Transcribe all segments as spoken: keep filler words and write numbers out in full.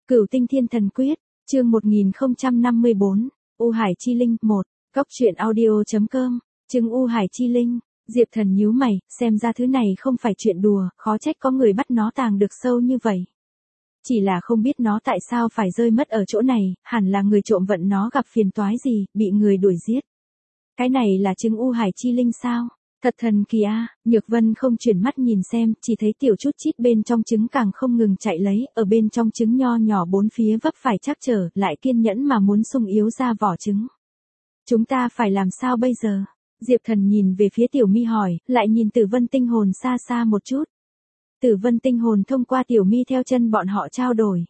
Cửu Tinh Thiên Thần Quyết, chương một nghìn không trăm năm mươi bốn, U Hải Chi Linh, một, Cóc truyện audio.com, chương U Hải Chi Linh, Diệp Thần nhíu mày, xem ra thứ này không phải chuyện đùa, khó trách có người bắt nó tàng được sâu như vậy. Chỉ là không biết nó tại sao phải rơi mất ở chỗ này, hẳn là người trộm vận nó gặp phiền toái gì, bị người đuổi giết. Cái này là trứng U Hải Chi Linh sao? Thật thần kỳ a. Nhược Vân không chuyển mắt nhìn xem, chỉ thấy tiểu chút chít bên trong trứng càng không ngừng chạy lấy, ở bên trong trứng nho nhỏ bốn phía vấp phải trắc trở, lại kiên nhẫn mà muốn sung yếu ra vỏ trứng. Chúng ta phải làm sao bây giờ? Diệp Thần nhìn về phía Tiểu Mi hỏi, lại nhìn Tử Vân tinh hồn xa xa một chút. Tử Vân tinh hồn thông qua Tiểu Mi theo chân bọn họ trao đổi.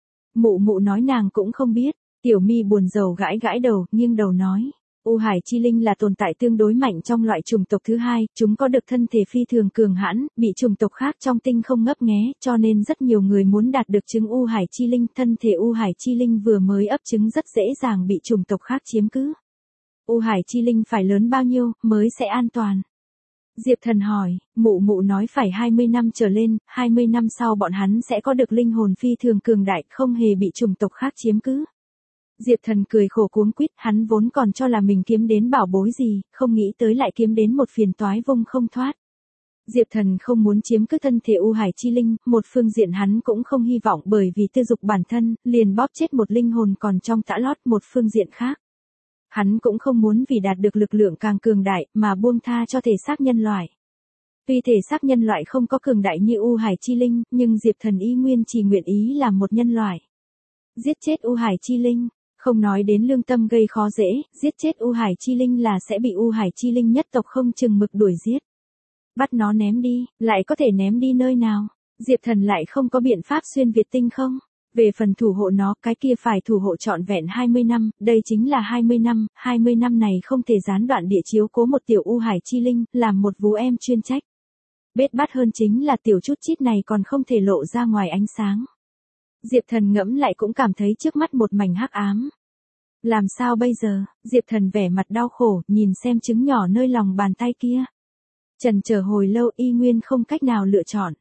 Mụ mụ nói nàng cũng không biết, Tiểu Mi buồn rầu gãi gãi đầu, nghiêng đầu nói. U Hải Chi Linh là tồn tại tương đối mạnh trong loại chủng tộc thứ hai, chúng có được thân thể phi thường cường hãn, bị chủng tộc khác trong tinh không ngấp nghé, cho nên rất nhiều người muốn đạt được trứng U Hải Chi Linh. Thân thể U Hải Chi Linh vừa mới ấp trứng rất dễ dàng bị chủng tộc khác chiếm cứ. U Hải Chi Linh phải lớn bao nhiêu mới sẽ an toàn? Diệp Thần hỏi, mụ mụ nói phải hai mươi năm trở lên, hai mươi năm sau bọn hắn sẽ có được linh hồn phi thường cường đại, không hề bị chủng tộc khác chiếm cứ. Diệp Thần cười khổ cuống quýt, hắn vốn còn cho là mình kiếm đến bảo bối gì, không nghĩ tới lại kiếm đến một phiền toái vung không thoát. Diệp Thần không muốn chiếm cứ thân thể U Hải Chi Linh, một phương diện hắn cũng không hy vọng bởi vì tư dục bản thân, liền bóp chết một linh hồn còn trong tã lót. Một phương diện khác, hắn cũng không muốn vì đạt được lực lượng càng cường đại, mà buông tha cho thể xác nhân loại. Tuy thể xác nhân loại không có cường đại như U Hải Chi Linh, nhưng Diệp Thần y nguyên chỉ nguyện ý làm một nhân loại. Giết chết U Hải Chi Linh. Không nói đến lương tâm gây khó dễ, giết chết U Hải Chi Linh là sẽ bị U Hải Chi Linh nhất tộc không chừng mực đuổi giết. Bắt nó ném đi, lại có thể ném đi nơi nào? Diệp Thần lại không có biện pháp xuyên Việt tinh không? Về phần thủ hộ nó, cái kia phải thủ hộ trọn vẹn hai mươi năm, đây chính là hai mươi năm, hai mươi năm này không thể gián đoạn địa chiếu cố một tiểu U Hải Chi Linh, làm một vú em chuyên trách. Bết bát hơn chính là tiểu chút chít này còn không thể lộ ra ngoài ánh sáng. Diệp Thần ngẫm lại cũng cảm thấy trước mắt một mảnh hắc ám. Làm sao bây giờ? Diệp Thần vẻ mặt đau khổ, nhìn xem trứng nhỏ nơi lòng bàn tay kia. Chần chờ hồi lâu y nguyên không cách nào lựa chọn.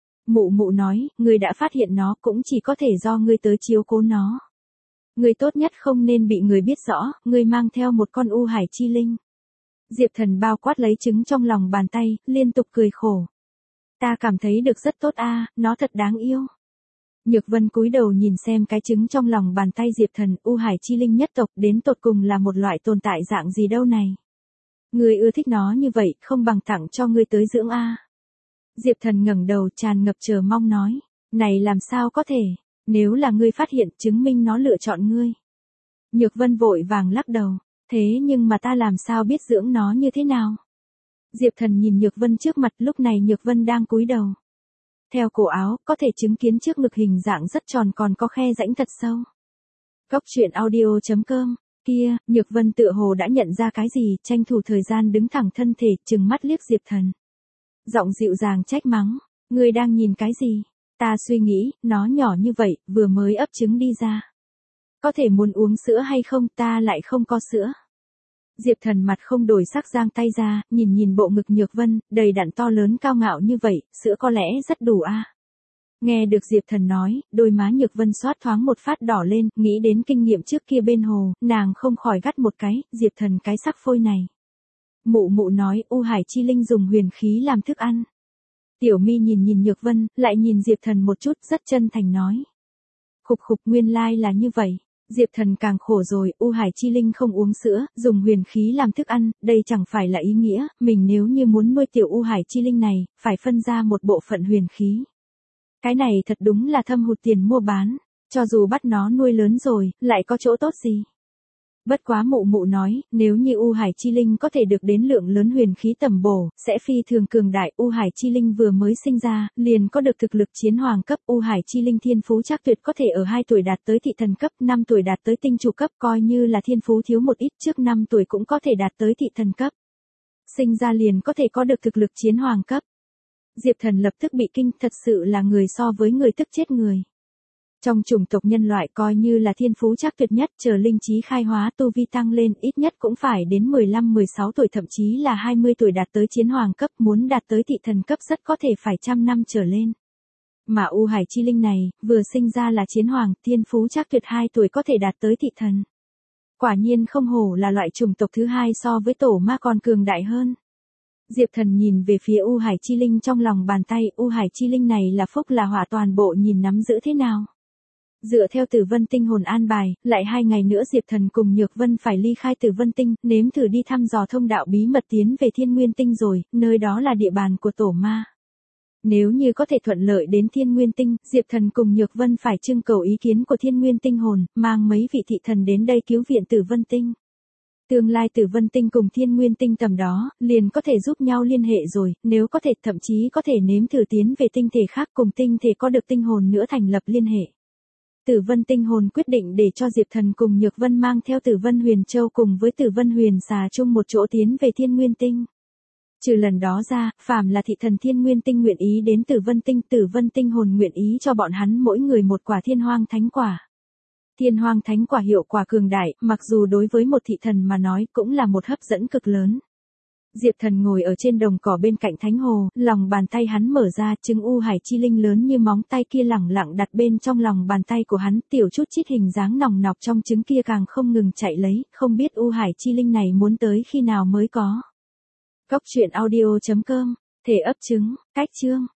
Mụ mụ nói, ngươi đã phát hiện nó cũng chỉ có thể do ngươi tới chiếu cố nó. Ngươi tốt nhất không nên bị người biết rõ, ngươi mang theo một con U Hải Chi Linh. Diệp Thần bao quát lấy trứng trong lòng bàn tay, liên tục cười khổ. Ta cảm thấy được rất tốt a, nó thật đáng yêu. Nhược Vân cúi đầu nhìn xem cái trứng trong lòng bàn tay Diệp Thần. U Hải Chi Linh nhất tộc đến tột cùng là một loại tồn tại dạng gì đâu này. Ngươi ưa thích nó như vậy, không bằng tặng cho ngươi tới dưỡng a. Diệp Thần ngẩng đầu tràn ngập chờ mong nói, này làm sao có thể, nếu là ngươi phát hiện chứng minh nó lựa chọn ngươi. Nhược Vân vội vàng lắc đầu, thế nhưng mà ta làm sao biết dưỡng nó như thế nào. Diệp Thần nhìn Nhược Vân trước mặt, lúc này Nhược Vân đang cúi đầu. Theo cổ áo, có thể chứng kiến trước ngực hình dạng rất tròn còn có khe rãnh thật sâu. Cóc truyện audio.com, kia, Nhược Vân tựa hồ đã nhận ra cái gì, tranh thủ thời gian đứng thẳng thân thể, trừng mắt liếc Diệp Thần. Giọng dịu dàng trách mắng, ngươi đang nhìn cái gì? Ta suy nghĩ, nó nhỏ như vậy, vừa mới ấp trứng đi ra. Có thể muốn uống sữa hay không, ta lại không có sữa. Diệp Thần mặt không đổi sắc giang tay ra, nhìn nhìn bộ ngực Nhược Vân, đầy đặn to lớn cao ngạo như vậy, sữa có lẽ rất đủ a. Nghe được Diệp Thần nói, đôi má Nhược Vân xoát thoáng một phát đỏ lên, nghĩ đến kinh nghiệm trước kia bên hồ, nàng không khỏi gắt một cái, Diệp Thần cái sắc phôi này. Mụ mụ nói U Hải Chi Linh dùng huyền khí làm thức ăn. Tiểu Mi nhìn nhìn Nhược Vân, lại nhìn Diệp Thần một chút, rất chân thành nói. Khục khục, nguyên lai là như vậy. Diệp Thần càng khổ rồi, U Hải Chi Linh không uống sữa, dùng huyền khí làm thức ăn, đây chẳng phải là ý nghĩa, mình nếu như muốn nuôi tiểu U Hải Chi Linh này, phải phân ra một bộ phận huyền khí. Cái này thật đúng là thâm hụt tiền mua bán, cho dù bắt nó nuôi lớn rồi, lại có chỗ tốt gì. Bất quá mụ mụ nói, nếu như U Hải Chi Linh có thể được đến lượng lớn huyền khí tầm bổ, sẽ phi thường cường đại. U Hải Chi Linh vừa mới sinh ra, liền có được thực lực chiến hoàng cấp. U Hải Chi Linh thiên phú chắc tuyệt có thể ở hai tuổi đạt tới thị thần cấp, năm tuổi đạt tới tinh chủ cấp, coi như là thiên phú thiếu một ít trước năm tuổi cũng có thể đạt tới thị thần cấp. Sinh ra liền có thể có được thực lực chiến hoàng cấp. Diệp Thần lập tức bị kinh, thật sự là người so với người tức chết người. Trong chủng tộc nhân loại coi như là thiên phú chắc tuyệt nhất, chờ linh trí khai hóa tu vi tăng lên ít nhất cũng phải đến mười lăm mười sáu tuổi, thậm chí là hai mươi tuổi đạt tới chiến hoàng cấp, muốn đạt tới thị thần cấp rất có thể phải trăm năm trở lên. Mà U Hải Chi Linh này, vừa sinh ra là chiến hoàng, thiên phú chắc tuyệt hai tuổi có thể đạt tới thị thần. Quả nhiên không hổ là loại chủng tộc thứ hai so với tổ ma còn cường đại hơn. Diệp Thần nhìn về phía U Hải Chi Linh trong lòng bàn tay, U Hải Chi Linh này là phúc là hỏa toàn bộ nhìn nắm giữ thế nào. Dựa theo Tử Vân Tinh hồn an bài, lại hai ngày nữa Diệp Thần cùng Nhược Vân phải ly khai Tử Vân Tinh, nếm thử đi thăm dò thông đạo bí mật tiến về Thiên Nguyên Tinh rồi, nơi đó là địa bàn của tổ ma. Nếu như có thể thuận lợi đến Thiên Nguyên Tinh, Diệp Thần cùng Nhược Vân phải trưng cầu ý kiến của Thiên Nguyên Tinh hồn, mang mấy vị thị thần đến đây cứu viện Tử Vân Tinh. Tương lai Tử Vân Tinh cùng Thiên Nguyên Tinh tầm đó, liền có thể giúp nhau liên hệ rồi, nếu có thể thậm chí có thể nếm thử tiến về tinh thể khác cùng tinh thể có được tinh hồn nữa thành lập liên hệ. Tử Vân Tinh hồn quyết định để cho Diệp Thần cùng Nhược Vân mang theo Tử Vân Huyền Châu cùng với Tử Vân Huyền Xà chung một chỗ tiến về Thiên Nguyên Tinh. Trừ lần đó ra, phàm là thị thần Thiên Nguyên Tinh nguyện ý đến Tử Vân Tinh, Tử Vân Tinh hồn nguyện ý cho bọn hắn mỗi người một quả Thiên Hoang Thánh Quả. Thiên Hoang Thánh Quả hiệu quả cường đại, mặc dù đối với một thị thần mà nói cũng là một hấp dẫn cực lớn. Diệp Thần ngồi ở trên đồng cỏ bên cạnh thánh hồ, lòng bàn tay hắn mở ra, trứng U Hải Chi Linh lớn như móng tay kia lẳng lặng đặt bên trong lòng bàn tay của hắn, tiểu chút chít hình dáng nòng nọc trong trứng kia càng không ngừng chạy lấy, không biết U Hải Chi Linh này muốn tới khi nào mới có. Cốc truyện audio chấm com, thể ấp trứng, cách chương.